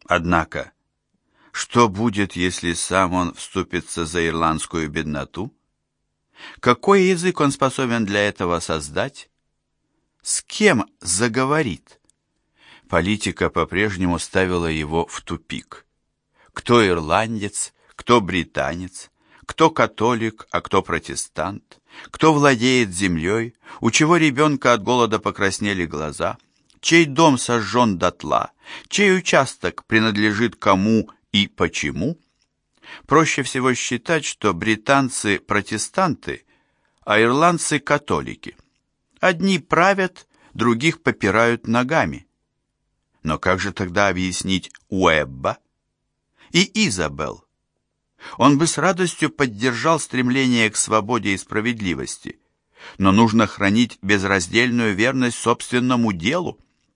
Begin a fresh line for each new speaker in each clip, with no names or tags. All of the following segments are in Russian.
Однако, что будет, если сам он вступится за ирландскую бедноту? Какой язык он способен для этого создать? С кем заговорит? Политика по-прежнему ставила его в тупик. Кто ирландец, кто британец, кто католик, а кто протестант, кто владеет землей, у чего ребенка от голода покраснели глаза, чей дом сожжен дотла, чей участок принадлежит кому и почему. Проще всего считать, что британцы протестанты, а ирландцы католики. Одни правят, других попирают ногами. Но как же тогда объяснить Уэбба и Изабелл? Он бы с радостью поддержал стремление к свободе и справедливости, но нужно хранить безраздельную верность собственному делу.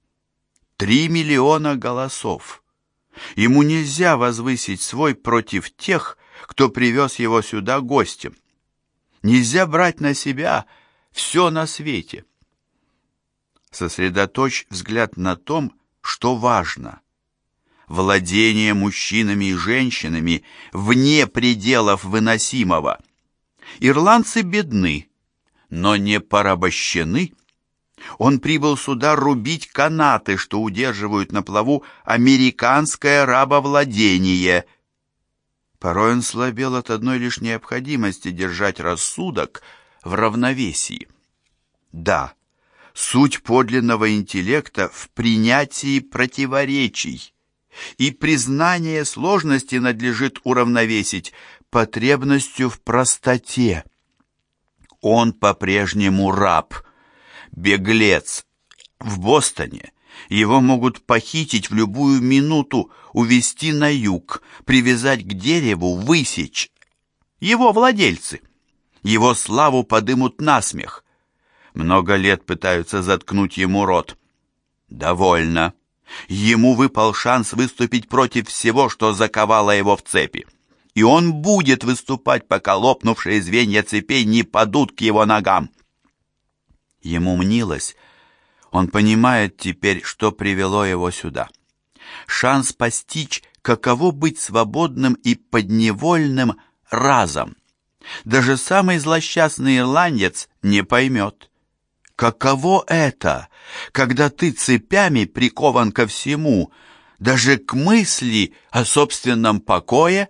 3 миллиона голосов. Ему нельзя возвысить свой против тех, кто привез его сюда гостем. Нельзя брать на себя все на свете. Сосредоточь взгляд на том, что важно. Владение мужчинами и женщинами вне пределов выносимого. Ирландцы бедны, но не порабощены. Он прибыл сюда рубить канаты, что удерживают на плаву американское рабовладение. Порой он слабел от одной лишь необходимости держать рассудок в равновесии. Да, суть подлинного интеллекта в принятии противоречий, и признание сложности надлежит уравновесить потребностью в простоте. Он по-прежнему раб, беглец. В Бостоне его могут похитить в любую минуту, увезти на юг, привязать к дереву, высечь. Его владельцы. Его славу подымут на смех. Много лет пытаются заткнуть ему рот. Довольно. Ему выпал шанс выступить против всего, что заковало его в цепи. И он будет выступать, пока лопнувшие звенья цепей не падут к его ногам. Ему мнилось, он понимает теперь, что привело его сюда. Шанс постичь, каково быть свободным и подневольным разом. Даже самый злосчастный ирландец не поймет. Каково это, когда ты цепями прикован ко всему, даже к мысли о собственном покое?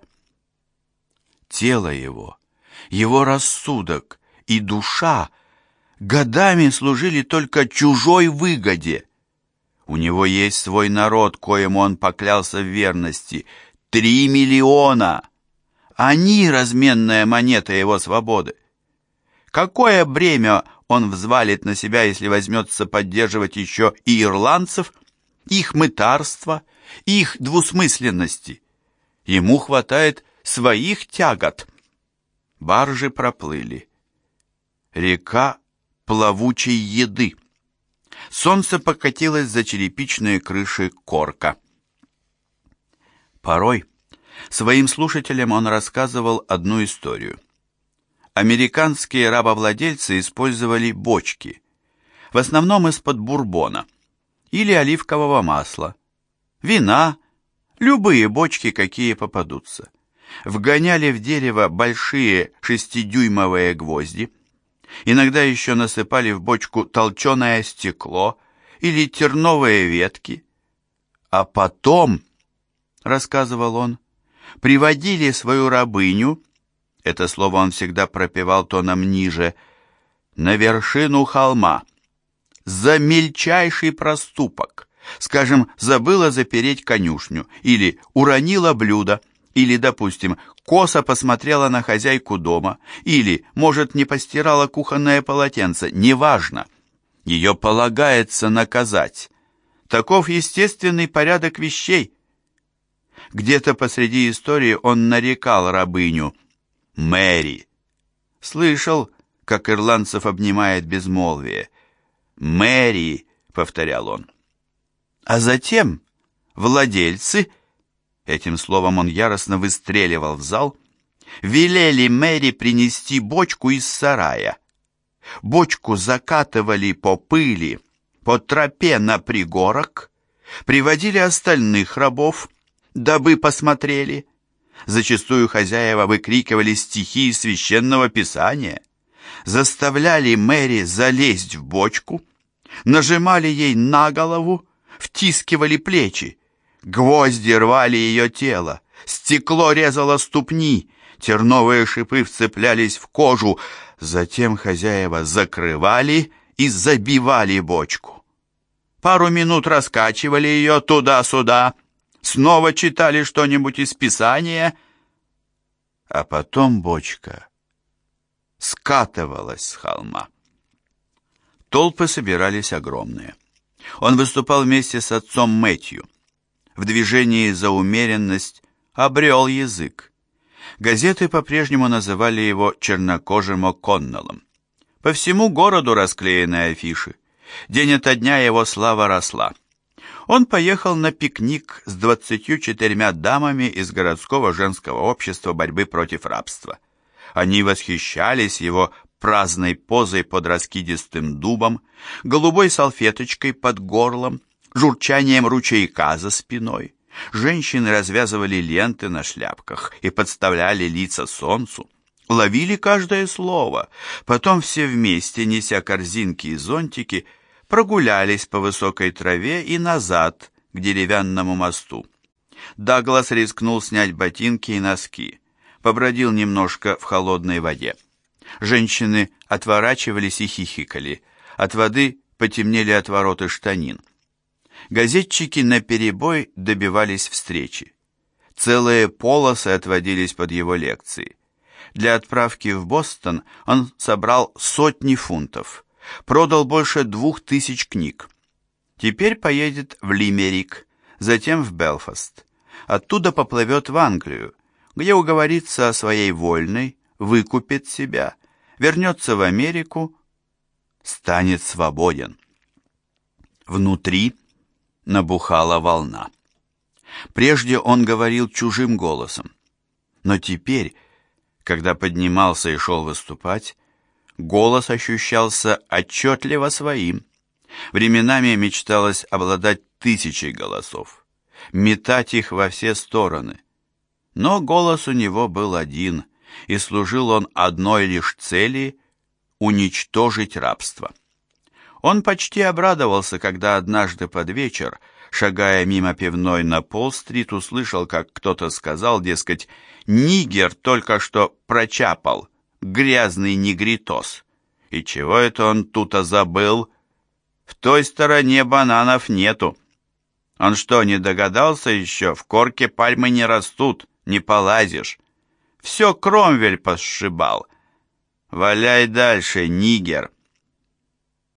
Тело его рассудок и душа годами служили только чужой выгоде. У него есть свой народ, коему он поклялся в верности. 3 миллиона! Они разменная монета его свободы. Какое бремя он взвалит на себя, если возьмется поддерживать еще и ирландцев, их мытарства, их двусмысленности? Ему хватает своих тягот. Баржи проплыли. Река плавучей еды. Солнце покатилось за черепичные крыши Корка. Порой своим слушателям он рассказывал одну историю. Американские рабовладельцы использовали бочки, в основном из-под бурбона или оливкового масла, вина, любые бочки, какие попадутся. Вгоняли в дерево большие 6-дюймовые гвозди, иногда еще насыпали в бочку толченое стекло или терновые ветки, а потом, рассказывал он, приводили свою рабыню, это слово он всегда пропевал тоном ниже, на вершину холма, за мельчайший проступок, скажем, забыла запереть конюшню, или уронила блюдо, или, допустим, косо посмотрела на хозяйку дома, или, может, не постирала кухонное полотенце, неважно. Ее полагается наказать. Таков естественный порядок вещей. Где-то посреди истории он нарекал рабыню Мэри. Слышал, как ирландцев обнимает безмолвие. «Мэри», — повторял он. А затем владельцы, этим словом он яростно выстреливал в зал, велели Мэри принести бочку из сарая. Бочку закатывали по пыли, по тропе на пригорок, приводили остальных рабов, дабы посмотрели. Зачастую хозяева выкрикивали стихи из священного писания, заставляли Мэри залезть в бочку, нажимали ей на голову, втискивали плечи, гвозди рвали ее тело, стекло резало ступни, терновые шипы вцеплялись в кожу, затем хозяева закрывали и забивали бочку. Пару минут раскачивали ее туда-сюда, снова читали что-нибудь из Писания, а потом бочка скатывалась с холма. Толпы собирались огромные. Он выступал вместе с отцом Мэтью. В движении за умеренность обрел язык. Газеты по-прежнему называли его чернокожим О'Коннеллом. По всему городу расклеены афиши. День ото дня его слава росла. Он поехал на пикник с 24 дамами из городского женского общества борьбы против рабства. Они восхищались его праздной позой под раскидистым дубом, голубой салфеточкой под горлом, журчанием ручейка за спиной. Женщины развязывали ленты на шляпках и подставляли лица солнцу, ловили каждое слово. Потом все вместе, неся корзинки и зонтики, прогулялись по высокой траве и назад к деревянному мосту. Даглас рискнул снять ботинки и носки, побродил немножко в холодной воде. Женщины отворачивались и хихикали, от воды потемнели отвороты штанин. Газетчики наперебой добивались встречи. Целые полосы отводились под его лекции. Для отправки в Бостон он собрал сотни фунтов, продал больше 2000 книг. Теперь поедет в Лимерик, затем в Белфаст. Оттуда поплывет в Англию, где уговорится о своей вольной, выкупит себя, вернется в Америку, станет свободен. Внутри набухала волна. Прежде он говорил чужим голосом, но теперь, когда поднимался и шел выступать, голос ощущался отчетливо своим. Временами мечталось обладать 1000 голосов, метать их во все стороны. Но голос у него был один, и служил он одной лишь цели — уничтожить рабство. Он почти обрадовался, когда однажды под вечер, шагая мимо пивной на Пол-стрит, услышал, как кто-то сказал, дескать, «Нигер только что прочапал, грязный негритос. И чего это он тут-то забыл? В той стороне бананов нету. Он что, не догадался еще? В корке пальмы не растут, не полазишь. Все Кромвель посшибал. Валяй дальше, нигер».